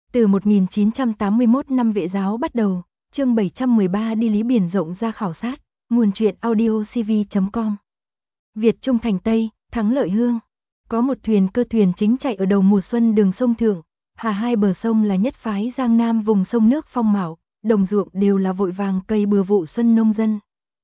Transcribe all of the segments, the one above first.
Từ 1981 năm Vệ giáo bắt đầu, chương 713 đi Lý Biển Rộng ra khảo sát, nguồn truyện audio cv.com. Việt Trung thành Tây, Thắng Lợi Hương. Có một thuyền cơ thuyền chính chạy ở đầu mùa xuân đường sông Thượng, hà hai bờ sông là nhất phái Giang Nam vùng sông nước phong mạo, đồng ruộng đều là vội vàng cây bừa vụ xuân nông dân.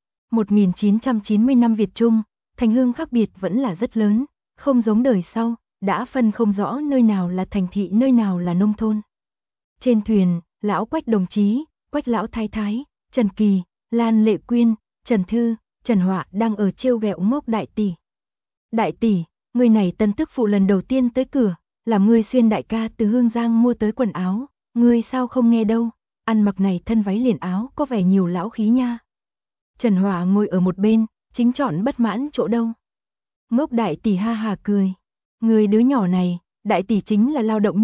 1990 năm Việt Trung, thành Hương khác biệt vẫn là rất lớn, không giống đời sau, đã phân không rõ nơi nào là thành thị nơi nào là nông thôn. Trên thuyền, lão Quách đồng chí, Quách lão thái thái, Trần Kỳ, Lan Lệ Quyên, Trần Thư, Trần Họa đang ở trêu ghẹo Ngốc đại tỷ. Đại tỷ, người này tân tức phụ lần đầu tiên tới cửa, làm ngươi xuyên đại ca từ Hương Giang mua tới quần áo, ngươi sao không nghe đâu, ăn mặc này thân váy liền áo có vẻ nhiều lão khí nha. Trần Họa ngồi ở một bên, chính chọn bất mãn chỗ đâu. Ngốc đại tỷ ha hà cười, người đứa nhỏ này, đại tỷ chính là lao động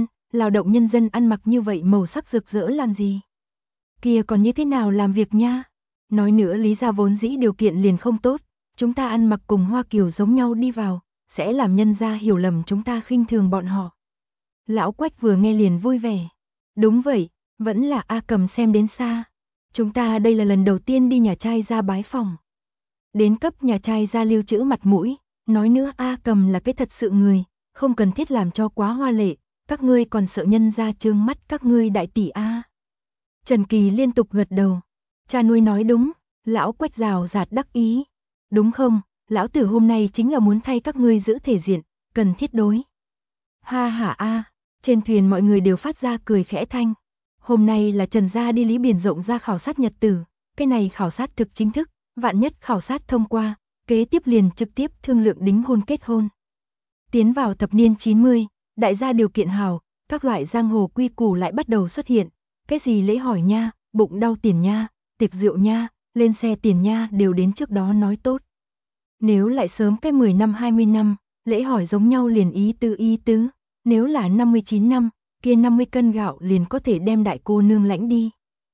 nhân dân ăn mặc như vậy màu sắc rực rỡ làm gì? Kia còn như thế nào làm việc nha? Nói nữa Lý gia vốn dĩ điều kiện liền không tốt, chúng ta ăn mặc cùng Hoa Kiều giống nhau đi vào, sẽ làm nhân gia hiểu lầm chúng ta khinh thường bọn họ. Lão Quách vừa nghe liền vui vẻ. Đúng vậy, vẫn là A Cầm xem đến xa. Chúng ta đây là lần đầu tiên đi nhà trai ra bái phòng. Đến cấp nhà trai ra lưu trữ mặt mũi, nói nữa A Cầm là cái thật sự người, không cần thiết làm cho quá hoa lệ, các ngươi còn sợ nhân gia trương mắt các ngươi đại tỷ A. Trần Kỳ liên tục gật đầu. Cha nuôi nói đúng, lão Quách rào rạt đắc ý. Đúng không, lão tử hôm nay chính là muốn thay các ngươi giữ thể diện, cần thiết đối. Ha ha a, trên thuyền mọi người đều phát ra cười khẽ thanh. Hôm nay là Trần gia đi Lý Biển Rộng ra khảo sát nhật tử, cái này khảo sát thực chính thức, vạn nhất khảo sát thông qua, kế tiếp liền trực tiếp thương lượng đính hôn kết hôn. Tiến vào thập niên 90, đại gia điều kiện hào, các loại giang hồ quy củ lại bắt đầu xuất hiện, cái gì lễ hỏi nha, bụng đau tiền nha, tiệc rượu nha, lên xe tiền nha đều đến trước đó nói tốt. Nếu lại sớm cái 10 năm 20 năm, lễ hỏi giống nhau liền ý tứ, nếu là 59 năm, kia 50 cân gạo liền có thể đem đại cô nương lãnh đi.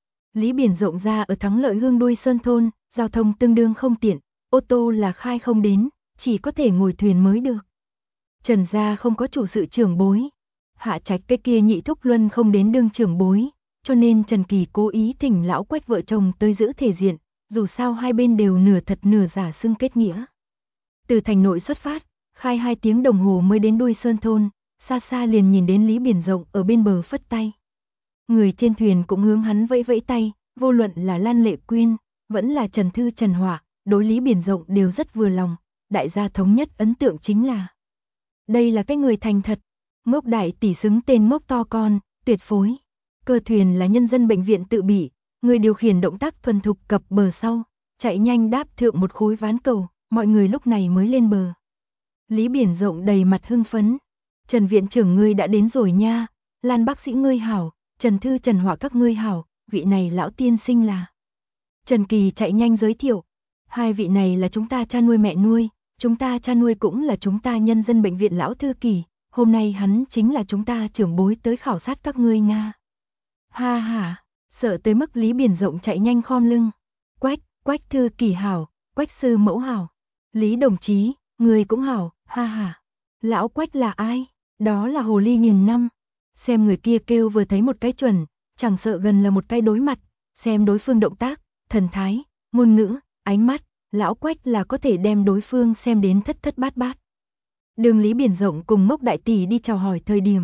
Lý Biển Rộng ra ở Thắng Lợi Hương đuôi sơn thôn, giao thông tương đương không tiện, ô tô là khai không đến, chỉ có thể ngồi thuyền mới được. Trần gia không có chủ sự trưởng bối, Hạ Trạch cái kia nhị thúc luân không đến đương trưởng bối, cho nên Trần Kỳ cố ý thỉnh lão Quách vợ chồng tới giữ thể diện, dù sao hai bên đều nửa thật nửa giả xưng kết nghĩa. Từ thành nội xuất phát, khai 2 tiếng đồng hồ mới đến đuôi sơn thôn, xa xa liền nhìn đến Lý Biển Rộng ở bên bờ phất tay. Người trên thuyền cũng hướng hắn vẫy vẫy tay, vô luận là Lan Lệ Quyên, vẫn là Trần Thư Trần Họa, đối Lý Biển Rộng đều rất vừa lòng, đại gia thống nhất ấn tượng chính là đây là cái người thành thật, Ngốc đại tỷ xứng tên Ngốc to con, tuyệt phối. Cơ thuyền là nhân dân bệnh viện tự bỉ, người điều khiển động tác thuần thục cập bờ sau, chạy nhanh đáp thượng một khối ván cầu, mọi người lúc này mới lên bờ. Lý Biển Rộng đầy mặt hưng phấn, Trần viện trưởng ngươi đã đến rồi nha, Lan bác sĩ ngươi hảo, Trần Thư Trần Họa các ngươi hảo, vị này lão tiên sinh là. Trần Kỳ chạy nhanh giới thiệu, hai vị này là chúng ta cha nuôi mẹ nuôi, chúng ta cha nuôi cũng là chúng ta nhân dân bệnh viện lão thư kỳ, hôm nay hắn chính là chúng ta trưởng bối tới khảo sát các ngươi nga. Ha ha, sợ tới mức Lý Biển Rộng chạy nhanh khom lưng. Quách thư kỳ hảo, Quách sư mẫu hảo. Lý đồng chí, người cũng hảo, ha ha. Lão Quách là ai? Đó là hồ ly nghìn năm. Xem người kia kêu vừa thấy một cái chuẩn, chẳng sợ gần là một cái đối mặt, xem đối phương động tác, thần thái, ngôn ngữ, ánh mắt, lão Quách là có thể đem đối phương xem đến thất thất bát bát. Đường Lý Biển Rộng cùng Ngốc đại tỷ đi chào hỏi thời điểm.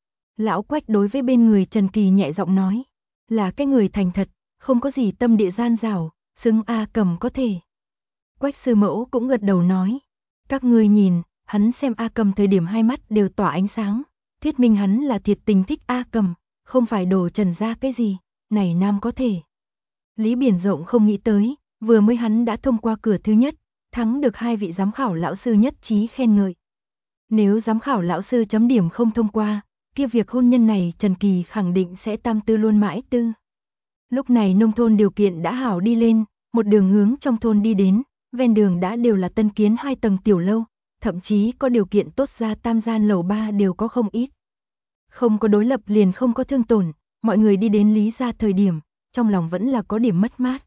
Lão Quách đối với bên người Trần Kỳ nhẹ giọng nói, là cái người thành thật, không có gì tâm địa gian dảo, xứng A Cầm có thể. Quách sư mẫu cũng gật đầu nói, các ngươi nhìn, hắn xem A Cầm thời điểm hai mắt đều tỏa ánh sáng, thuyết minh hắn là thiệt tình thích A Cầm, không phải đồ Trần ra cái gì, này nam có thể. Lý Biển Rộng không nghĩ tới, vừa mới hắn đã thông qua cửa thứ nhất, thắng được 2 vị giám khảo lão sư nhất trí khen ngợi. Nếu giám khảo lão sư chấm điểm không thông qua, kia việc hôn nhân này Trần Kỳ khẳng định sẽ tam tư luôn mãi tư. Lúc này nông thôn điều kiện đã hảo đi lên, một đường hướng trong thôn đi đến, ven đường đã đều là tân kiến 2 tầng tiểu lâu, thậm chí có điều kiện tốt ra tam gian lầu 3 đều có không ít. Không có đối lập liền không có thương tổn, mọi người đi đến Lý gia thời điểm, trong lòng vẫn là có điểm mất mát.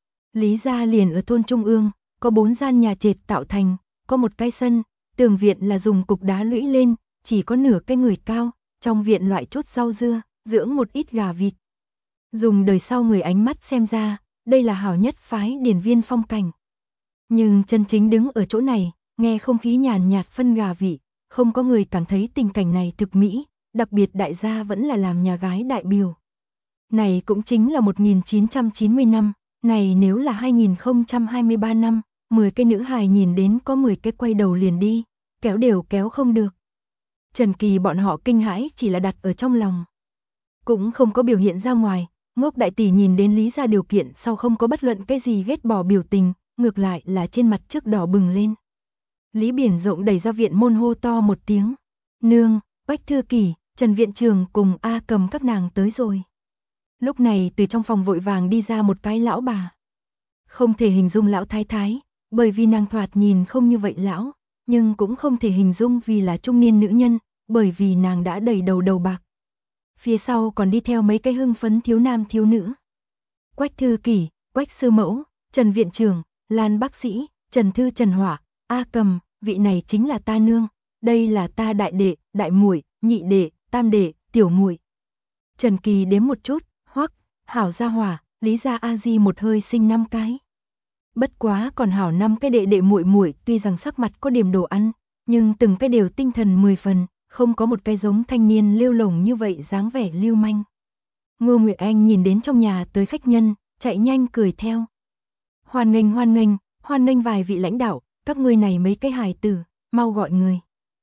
Lý gia liền ở thôn trung ương, có 4 gian nhà trệt tạo thành, có một cái sân, tường viện là dùng cục đá lũy lên, chỉ có nửa cái người cao, trong viện loại chút rau dưa, dưỡng một ít gà vịt. Dùng đời sau người ánh mắt xem ra, đây là hảo nhất phái điển viên phong cảnh. Nhưng chân chính đứng ở chỗ này, nghe không khí nhàn nhạt phân gà vị, không có người cảm thấy tình cảnh này thực mỹ, đặc biệt đại gia vẫn là làm nhà gái đại biểu. Này cũng chính là 1990 năm, này nếu là 2023 năm, 10 cái nữ hài nhìn đến có 10 cái quay đầu liền đi, kéo đều kéo không được. Trần Kỳ bọn họ kinh hãi chỉ là đặt ở trong lòng. Cũng không có biểu hiện ra ngoài, Ngốc đại tỷ nhìn đến Lý gia điều kiện sau không có bất luận cái gì ghét bỏ biểu tình, ngược lại là trên mặt trước đỏ bừng lên. Lý Biển Rộng đẩy ra viện môn hô to một tiếng. Nương, Quách Thư Kỳ, Trần Viện Trường cùng A Cầm các nàng tới rồi. Lúc này từ trong phòng vội vàng đi ra một cái lão bà. Không thể hình dung lão thái thái, bởi vì nàng thoạt nhìn không như vậy lão, nhưng cũng không thể hình dung vì là trung niên nữ nhân, bởi vì nàng đã đầy đầu bạc. Phía sau còn đi theo mấy cái hưng phấn thiếu nam thiếu nữ. Quách Thư Kỳ, Quách sư mẫu, Trần Viện Trường, Lan bác sĩ, Trần Thư Trần Hỏa, A Cầm, vị này chính là ta nương, đây là ta đại đệ, đại muội, nhị đệ, tam đệ, tiểu muội. Trần Kỳ đếm một chút, hoắc, hảo gia hỏa, Lý gia a di một hơi sinh 5 cái. Bất quá còn hảo 5 cái đệ đệ muội muội, tuy rằng sắc mặt có điểm đồ ăn, nhưng từng cái đều tinh thần 10 phần, không có một cái giống thanh niên lêu lổng như vậy dáng vẻ lưu manh. Ngô Nguyệt Anh nhìn đến trong nhà tới khách nhân, chạy nhanh cười theo. Hoan nghênh vài vị lãnh đạo, các ngươi này mấy cái hài tử, mau gọi người.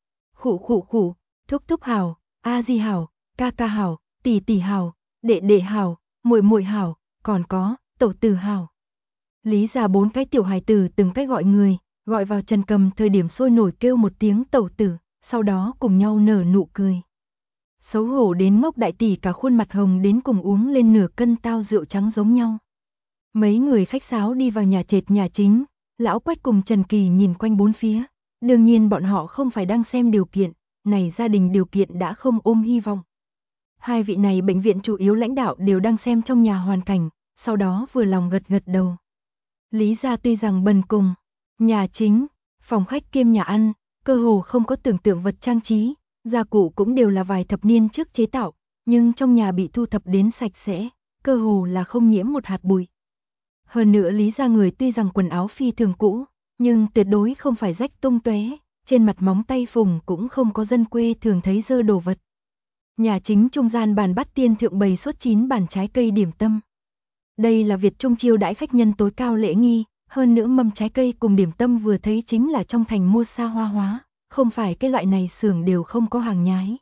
Khụ, thúc thúc hảo, a di hảo, ca ca hảo, tỷ tỷ hảo, đệ đệ hảo, muội muội hảo, còn có tẩu tử hảo. Lý gia 4 cái tiểu hài tử từng cái gọi người, gọi vào Trần Cầm thời điểm sôi nổi kêu một tiếng tẩu tử, sau đó cùng nhau nở nụ cười. Xấu hổ đến Ngốc đại tỷ cả khuôn mặt hồng đến cùng uống lên nửa cân tao rượu trắng giống nhau. Mấy người khách sáo đi vào nhà trệt nhà chính, lão Quách cùng Trần Kỳ nhìn quanh bốn phía, đương nhiên bọn họ không phải đang xem điều kiện, này gia đình điều kiện đã không ôm hy vọng. Hai vị này bệnh viện chủ yếu lãnh đạo đều đang xem trong nhà hoàn cảnh, sau đó vừa lòng gật đầu. Lý gia tuy rằng bần cùng, nhà chính, phòng khách kiêm nhà ăn, cơ hồ không có tưởng tượng vật trang trí, gia cụ cũng đều là vài thập niên trước chế tạo, nhưng trong nhà bị thu thập đến sạch sẽ, cơ hồ là không nhiễm một hạt bụi. Hơn nữa Lý gia người tuy rằng quần áo phi thường cũ, nhưng tuyệt đối không phải rách tung tóe, trên mặt móng tay phùng cũng không có dân quê thường thấy dơ đồ vật. Nhà chính trung gian bàn bát tiên thượng bày suốt 9 bàn trái cây điểm tâm. Đây là Việt Trung chiêu đãi khách nhân tối cao lễ nghi, hơn nữa mâm trái cây cùng điểm tâm vừa thấy chính là trong thành mua xa hoa hóa, không phải cái loại này xưởng đều không có hàng nhái.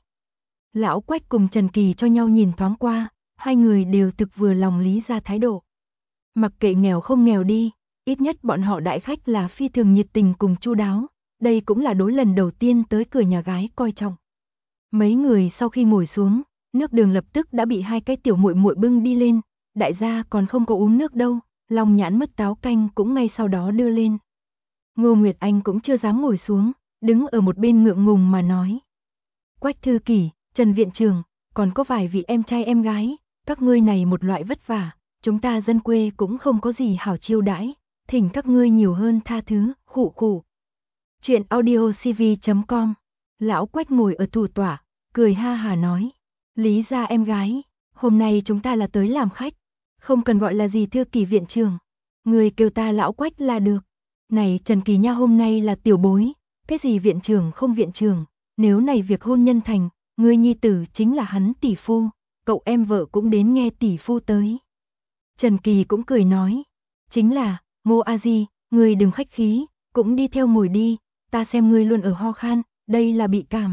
Lão Quách cùng Trần Kỳ cho nhau nhìn thoáng qua, hai người đều thực vừa lòng Lý gia thái độ. Mặc kệ nghèo không nghèo đi, ít nhất bọn họ đại khách là phi thường nhiệt tình cùng chu đáo, đây cũng là đối lần đầu tiên tới cửa nhà gái coi trọng. Mấy người sau khi ngồi xuống, nước đường lập tức đã bị hai cái tiểu muội muội bưng đi lên, đại gia còn không có uống nước đâu, lòng nhãn mứt táo canh cũng ngay sau đó đưa lên. Ngô Nguyệt Anh cũng chưa dám ngồi xuống, đứng ở một bên ngượng ngùng mà nói. Quách Thư Kỳ, Trần Viện Trường, còn có vài vị em trai em gái, các ngươi này một loại vất vả, chúng ta dân quê cũng không có gì hảo chiêu đãi, thỉnh các ngươi nhiều hơn tha thứ, khụ. Chuyện audiocv.com. Lão Quách ngồi ở thủ tọa, cười ha hà nói. Lý gia em gái, hôm nay chúng ta là tới làm khách, không cần gọi là gì Thư Kỳ viện trưởng, người kêu ta Lão Quách là được. Này Trần Kỳ nha, hôm nay là tiểu bối, cái gì viện trưởng không viện trưởng, nếu này việc hôn nhân thành, ngươi nhi tử chính là hắn tỷ phu, cậu em vợ cũng đến nghe tỷ phu tới. Trần Kỳ cũng cười nói, chính là, Ngô a di, ngươi đừng khách khí, cũng đi theo ngồi đi, ta xem ngươi luôn ở ho khan, đây là bị cảm.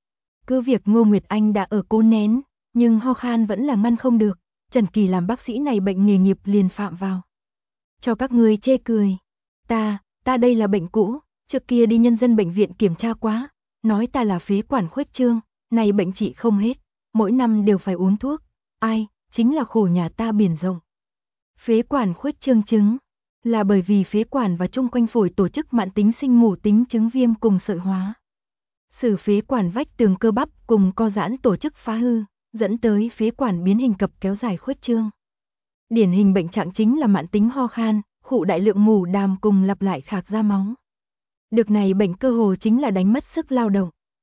Cứ việc Ngô Nguyệt Anh đã ở cố nén, nhưng ho khan vẫn là ngăn không được, Trần Kỳ làm bác sĩ này bệnh nghề nghiệp liền phạm vào. Cho các ngươi chê cười, ta đây là bệnh cũ, trước kia đi nhân dân bệnh viện kiểm tra quá, nói ta là phế quản khuếch trương, này bệnh trị không hết, mỗi năm đều phải uống thuốc, ai, chính là khổ nhà ta Biển Rộng. Phế quản khuếch trương chứng, là bởi vì phế quản và chung quanh phổi tổ chức mãn tính sinh mủ tính chứng viêm cùng sợi hóa. Sử phế quản vách tường cơ bắp cùng co giãn tổ chức phá hư, dẫn tới phế quản biến hình cập kéo dài khuếch trương. Điển hình bệnh trạng chính là mãn tính ho khan, khụ đại lượng mù đàm cùng lặp lại khạc ra máu. Được này bệnh cơ hồ chính là đánh mất sức lao động.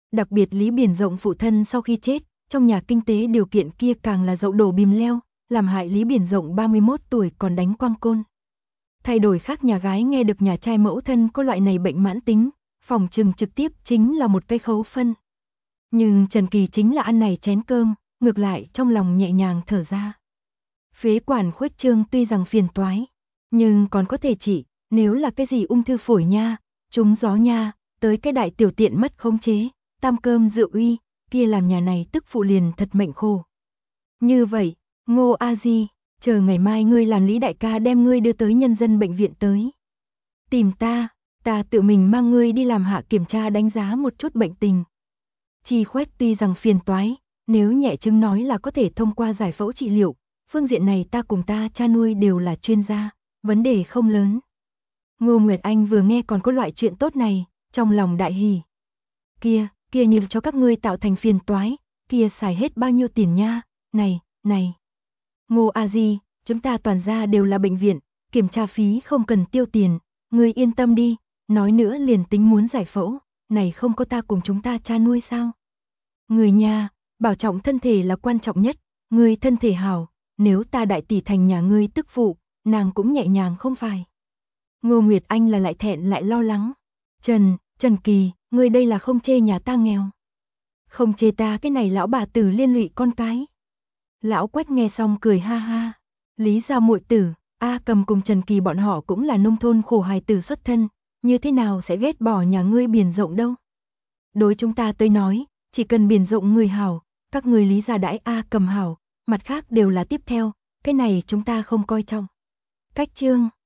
Đặc biệt Lý Biển Rộng phụ thân sau khi chết, trong nhà kinh tế điều kiện kia càng là dậu đổ bìm leo, làm hại Lý Biển Rộng 31 tuổi còn đánh quang côn. Thay đổi khác nhà gái nghe được nhà trai mẫu thân có loại này bệnh mãn tính, phòng trừng trực tiếp chính là một cây khấu phân. Nhưng Trần Kỳ chính là ăn này chén cơm, ngược lại trong lòng nhẹ nhàng thở ra. Phế quản khuếch trương tuy rằng phiền toái, nhưng còn có thể trị, nếu là cái gì ung thư phổi nha, trúng gió nha, tới cái đại tiểu tiện mất khống chế, tam cơm rượu uy, kia làm nhà này tức phụ liền thật mệnh khổ. Như vậy, Ngô A Di, chờ ngày mai ngươi làm Lý đại ca đem ngươi đưa tới nhân dân bệnh viện tới. Tìm ta tự mình mang ngươi đi làm hạ kiểm tra đánh giá một chút bệnh tình. Chi Khuếch tuy rằng phiền toái, nếu nhẹ chứng nói là có thể thông qua giải phẫu trị liệu, phương diện này ta cùng ta cha nuôi đều là chuyên gia, vấn đề không lớn. Ngô Nguyệt Anh vừa nghe còn có loại chuyện tốt này, trong lòng đại hỉ. Kia như cho các ngươi tạo thành phiền toái, kia xài hết bao nhiêu tiền nha, này. Ngô A Di, chúng ta toàn gia đều là bệnh viện, kiểm tra phí không cần tiêu tiền, ngươi yên tâm đi, nói nữa liền tính muốn giải phẫu, này không có ta cùng chúng ta cha nuôi sao? Người nhà, bảo trọng thân thể là quan trọng nhất, ngươi thân thể hảo, nếu ta đại tỷ thành nhà ngươi tức phụ, nàng cũng nhẹ nhàng không phải. Ngô Nguyệt Anh là lại thẹn lại lo lắng. Trần Kỳ, ngươi đây là không chê nhà ta nghèo. Không chê ta cái này lão bà tử liên lụy con cái. Lão Quách nghe xong cười ha ha. Lý gia muội tử, A Cầm cùng Trần Kỳ bọn họ cũng là nông thôn khổ hài tử xuất thân, như thế nào sẽ ghét bỏ nhà ngươi Biển Rộng đâu. Đối chúng ta tới nói, chỉ cần Biển Rộng người hảo, các người Lý gia đãi A Cầm hảo, mặt khác đều là tiếp theo, cái này chúng ta không coi trọng. Cách chương